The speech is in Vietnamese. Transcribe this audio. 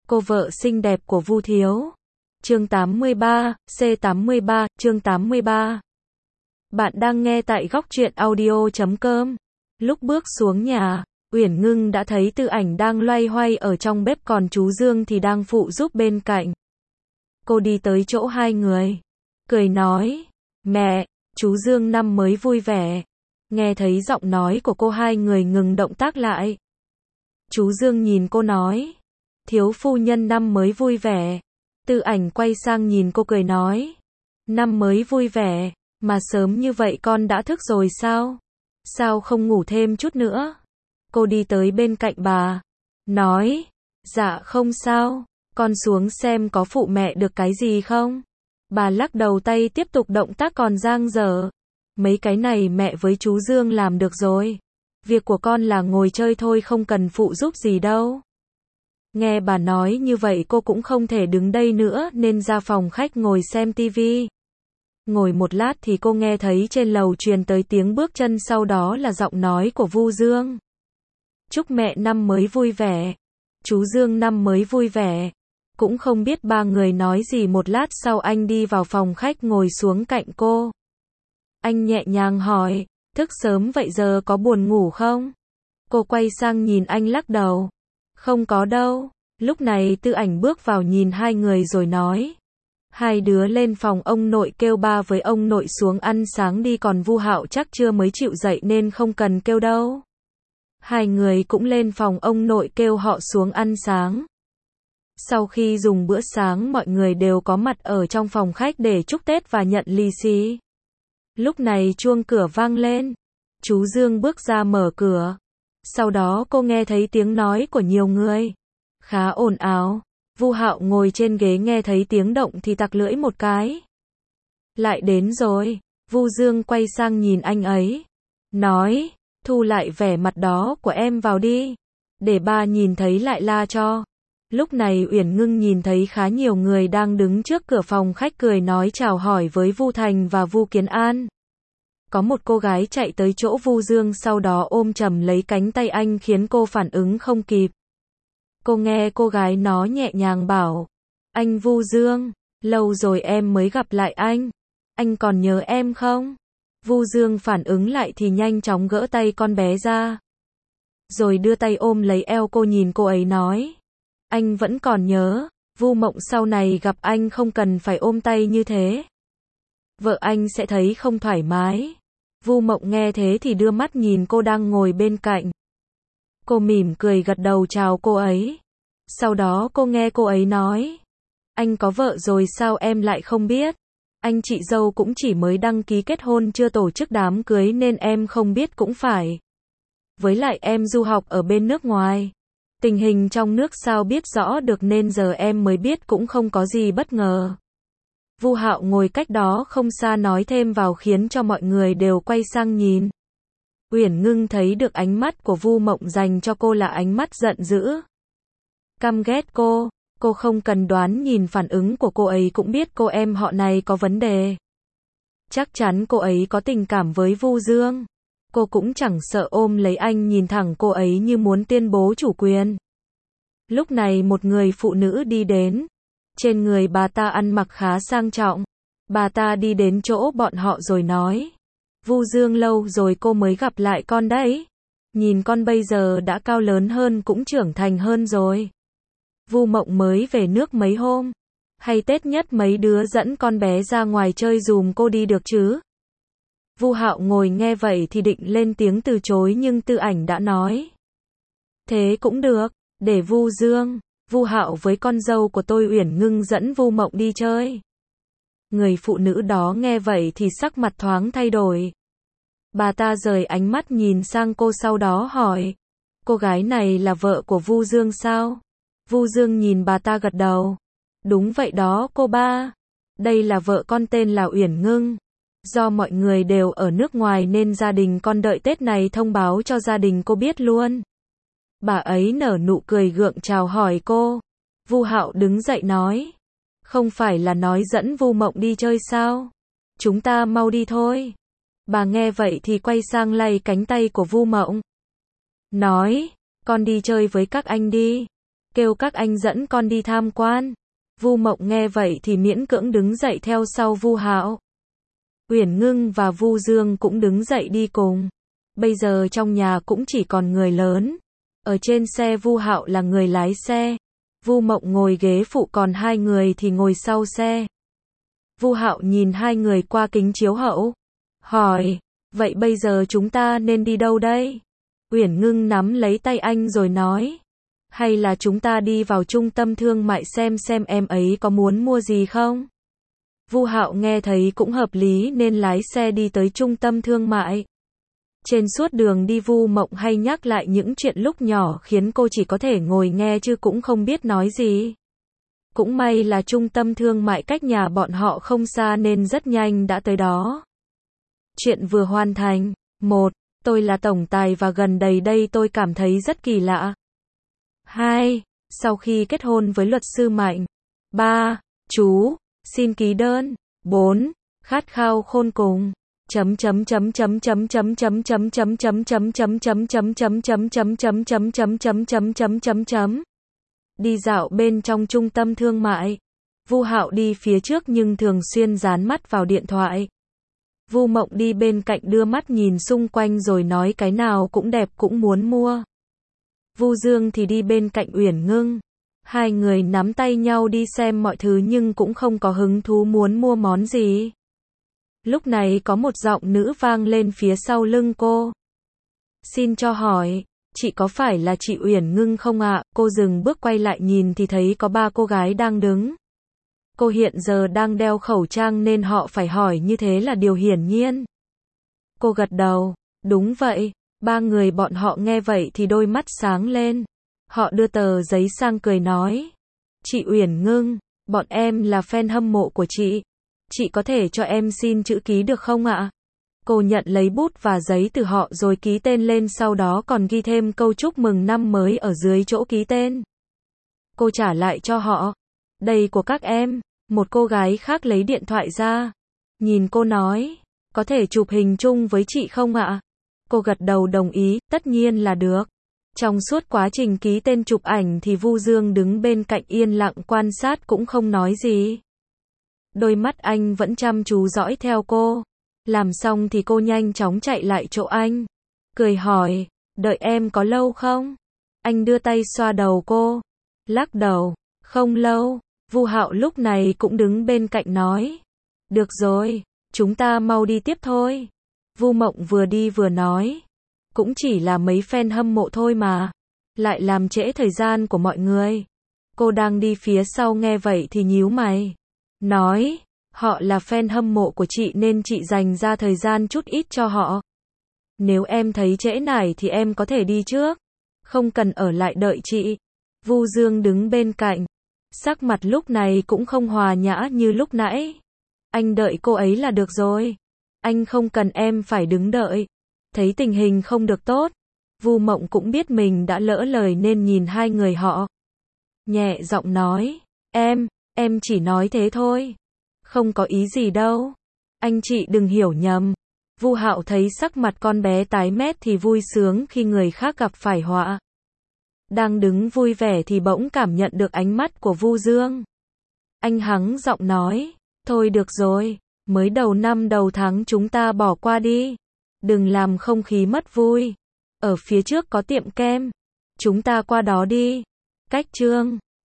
Cô vợ xinh đẹp của Vu Thiếu. Chương 83, C83, chương 83. Bạn đang nghe tại góc truyện audio.com. Lúc bước xuống nhà, Uyển Ngưng đã thấy Tư Ảnh đang loay hoay ở trong bếp, còn chú Dương thì đang phụ giúp bên cạnh. Cô đi tới chỗ hai người, cười nói, mẹ, chú Dương năm mới vui vẻ. Nghe thấy giọng nói của cô, hai người ngừng động tác lại. Chú Dương nhìn cô nói, thiếu phu nhân năm mới vui vẻ. Tư Ảnh quay sang nhìn cô cười nói, năm mới vui vẻ, mà sớm như vậy con đã thức rồi sao? Sao không ngủ thêm chút nữa? Cô đi tới bên cạnh bà, nói, dạ không sao, con xuống xem có phụ mẹ được cái gì không? Bà lắc đầu, tay tiếp tục động tác còn dang dở. Mấy cái này mẹ với chú Dương làm được rồi. Việc của con là ngồi chơi thôi, không cần phụ giúp gì đâu. Nghe bà nói như vậy cô cũng không thể đứng đây nữa nên ra phòng khách ngồi xem tivi. Ngồi một lát thì cô nghe thấy trên lầu truyền tới tiếng bước chân, sau đó là giọng nói của Vu Dương. Chúc mẹ năm mới vui vẻ. Chú Dương năm mới vui vẻ. Cũng không biết ba người nói gì, một lát sau anh đi vào phòng khách ngồi xuống cạnh cô. Anh nhẹ nhàng hỏi, thức sớm vậy giờ có buồn ngủ không? Cô quay sang nhìn anh lắc đầu. Không có đâu. Lúc này Tư Ảnh bước vào nhìn hai người rồi nói, hai đứa lên phòng ông nội kêu ba với ông nội xuống ăn sáng đi, còn Vu Hạo chắc chưa mới chịu dậy nên không cần kêu đâu. Hai người cũng lên phòng ông nội kêu họ xuống ăn sáng. Sau khi dùng bữa sáng, mọi người đều có mặt ở trong phòng khách để chúc Tết và nhận lì xì. Lúc này chuông cửa vang lên. Chú Dương bước ra mở cửa. Sau đó cô nghe thấy tiếng nói của nhiều người. Khá ồn ào. Vu Hạo ngồi trên ghế nghe thấy tiếng động thì tặc lưỡi một cái. Lại đến rồi. Vu Dương quay sang nhìn anh ấy. Nói, thu lại vẻ mặt đó của em vào đi. Để ba nhìn thấy lại la cho. Lúc này Uyển Ngưng nhìn thấy khá nhiều người đang đứng trước cửa phòng khách, cười nói chào hỏi với Vu Thành và Vu Kiến An. Có một cô gái chạy tới chỗ Vu Dương, sau đó ôm chầm lấy cánh tay anh khiến cô phản ứng không kịp. Cô nghe cô gái nó nhẹ nhàng bảo, anh Vu Dương, lâu rồi em mới gặp lại anh còn nhớ em không? Vu Dương phản ứng lại thì nhanh chóng gỡ tay con bé ra. Rồi đưa tay ôm lấy eo cô, nhìn cô ấy nói, anh vẫn còn nhớ, Vu Mộng sau này gặp anh không cần phải ôm tay như thế. Vợ anh sẽ thấy không thoải mái. Vu Mộng nghe thế thì đưa mắt nhìn cô đang ngồi bên cạnh. Cô mỉm cười gật đầu chào cô ấy. Sau đó cô nghe cô ấy nói, anh có vợ rồi sao em lại không biết? Anh chị dâu cũng chỉ mới đăng ký kết hôn, chưa tổ chức đám cưới nên em không biết cũng phải. Với lại em du học ở bên nước ngoài. Tình hình trong nước sao biết rõ được, nên giờ em mới biết, cũng không có gì bất ngờ. Vu Hạo ngồi cách đó không xa nói thêm vào khiến cho mọi người đều quay sang nhìn. Uyển Ngưng thấy được ánh mắt của Vu Mộng dành cho cô là ánh mắt giận dữ. Căm ghét cô không cần đoán nhìn phản ứng của cô ấy cũng biết cô em họ này có vấn đề. Chắc chắn cô ấy có tình cảm với Vu Dương. Cô cũng chẳng sợ ôm lấy anh, nhìn thẳng cô ấy như muốn tuyên bố chủ quyền. Lúc này một người phụ nữ đi đến. Trên người bà ta ăn mặc khá sang trọng. Bà ta đi đến chỗ bọn họ rồi nói, Vu Dương lâu rồi cô mới gặp lại con đấy. Nhìn con bây giờ đã cao lớn hơn, cũng trưởng thành hơn rồi. Vu Mộng mới về nước mấy hôm. Hay Tết nhất mấy đứa dẫn con bé ra ngoài chơi dùm cô đi được chứ? Vu Hạo ngồi nghe vậy thì định lên tiếng từ chối, nhưng Tư Ảnh đã nói, thế cũng được, để Vu Dương, Vu Hạo với con dâu của tôi Uyển Ngưng dẫn Vu Mộng đi chơi. Người phụ nữ đó nghe vậy thì sắc mặt thoáng thay đổi. Bà ta rời ánh mắt nhìn sang cô, sau đó hỏi, cô gái này là vợ của Vu Dương sao? Vu Dương nhìn bà ta gật đầu. Đúng vậy đó cô ba. Đây là vợ con, tên là Uyển Ngưng. Do mọi người đều ở nước ngoài nên gia đình con đợi Tết này thông báo cho gia đình cô biết luôn. Bà ấy nở nụ cười gượng chào hỏi cô. Vu Hạo đứng dậy nói, không phải là nói dẫn Vu Mộng đi chơi sao? Chúng ta mau đi thôi. Bà nghe vậy thì quay sang lay cánh tay của Vu Mộng. Nói, con đi chơi với các anh đi. kêu các anh dẫn con đi tham quan. Vu Mộng nghe vậy thì miễn cưỡng đứng dậy theo sau Vu Hạo. Uyển Ngưng và Vu Dương cũng đứng dậy đi cùng. Bây giờ trong nhà cũng chỉ còn người lớn. Ở trên xe Vu Hạo là người lái xe. Vu Mộng ngồi ghế phụ còn hai người thì ngồi sau xe. Vu Hạo nhìn hai người qua kính chiếu hậu. Hỏi, vậy bây giờ chúng ta nên đi đâu đây? Uyển Ngưng nắm lấy tay anh rồi nói. Hay là chúng ta đi vào trung tâm thương mại xem em ấy có muốn mua gì không? Vu Hạo nghe thấy cũng hợp lý nên lái xe đi tới trung tâm thương mại. Trên suốt đường đi Vu Mộng hay nhắc lại những chuyện lúc nhỏ khiến cô chỉ có thể ngồi nghe chứ cũng không biết nói gì. Cũng may là trung tâm thương mại cách nhà bọn họ không xa nên rất nhanh đã tới đó. Chuyện vừa hoàn thành. 1. Tôi là tổng tài và gần đây tôi cảm thấy rất kỳ lạ. 2. Sau khi kết hôn với luật sư Mạnh. 3. Chú, xin ký đơn. 4. Khát khao khôn cùng. Đi dạo bên trong trung tâm thương mại. Vu Hạo đi phía trước nhưng thường xuyên dán mắt vào điện thoại. Vu Mộng đi bên cạnh đưa mắt nhìn xung quanh rồi nói cái nào cũng đẹp cũng muốn mua. Vu Dương thì đi bên cạnh Uyển Ngưng. Hai người nắm tay nhau đi xem mọi thứ nhưng cũng không có hứng thú muốn mua món gì. Lúc này có một giọng nữ vang lên phía sau lưng cô. Xin cho hỏi, chị có phải là chị Uyển Ngưng không ạ? Cô dừng bước quay lại nhìn thì thấy có ba cô gái đang đứng. Cô hiện giờ đang đeo khẩu trang nên họ phải hỏi như thế là điều hiển nhiên. Cô gật đầu, đúng vậy. Ba người bọn họ nghe vậy thì đôi mắt sáng lên. Họ đưa tờ giấy sang cười nói. Chị Uyển Ngưng, bọn em là fan hâm mộ của chị. Chị có thể cho em xin chữ ký được không ạ? Cô nhận lấy bút và giấy từ họ rồi ký tên lên, sau đó còn ghi thêm câu chúc mừng năm mới ở dưới chỗ ký tên. Cô trả lại cho họ. Đây của các em. Một cô gái khác lấy điện thoại ra. Nhìn cô nói. Có thể chụp hình chung với chị không ạ? Cô gật đầu đồng ý, tất nhiên là được. Trong suốt quá trình ký tên chụp ảnh thì Vu Dương đứng bên cạnh yên lặng quan sát cũng không nói gì. Đôi mắt anh vẫn chăm chú dõi theo cô. Làm xong thì cô nhanh chóng chạy lại chỗ anh. Cười hỏi, đợi em có lâu không? Anh đưa tay xoa đầu cô. Lắc đầu, không lâu. Vu Hạo lúc này cũng đứng bên cạnh nói. Được rồi, chúng ta mau đi tiếp thôi. Vu Mộng vừa đi vừa nói. Cũng chỉ là mấy fan hâm mộ thôi mà. Lại làm trễ thời gian của mọi người. Cô đang đi phía sau nghe vậy thì nhíu mày. Nói, họ là fan hâm mộ của chị nên chị dành ra thời gian chút ít cho họ. Nếu em thấy trễ nải thì em có thể đi trước. Không cần ở lại đợi chị. Vu Dương đứng bên cạnh. Sắc mặt lúc này cũng không hòa nhã như lúc nãy. Anh đợi cô ấy là được rồi. Anh không cần em phải đứng đợi. Thấy tình hình không được tốt. Vu Mộng cũng biết mình đã lỡ lời nên nhìn hai người họ. Nhẹ giọng nói. Em chỉ nói thế thôi. Không có ý gì đâu. Anh chị đừng hiểu nhầm. Vu Hạo thấy sắc mặt con bé tái mét thì vui sướng khi người khác gặp phải họa. Đang đứng vui vẻ thì bỗng cảm nhận được ánh mắt của Vu Dương. Anh hắng giọng nói. Thôi được rồi. Mới đầu năm đầu tháng chúng ta bỏ qua đi. Đừng làm không khí mất vui. Ở phía trước có tiệm kem. Chúng ta qua đó đi. Cách Trương.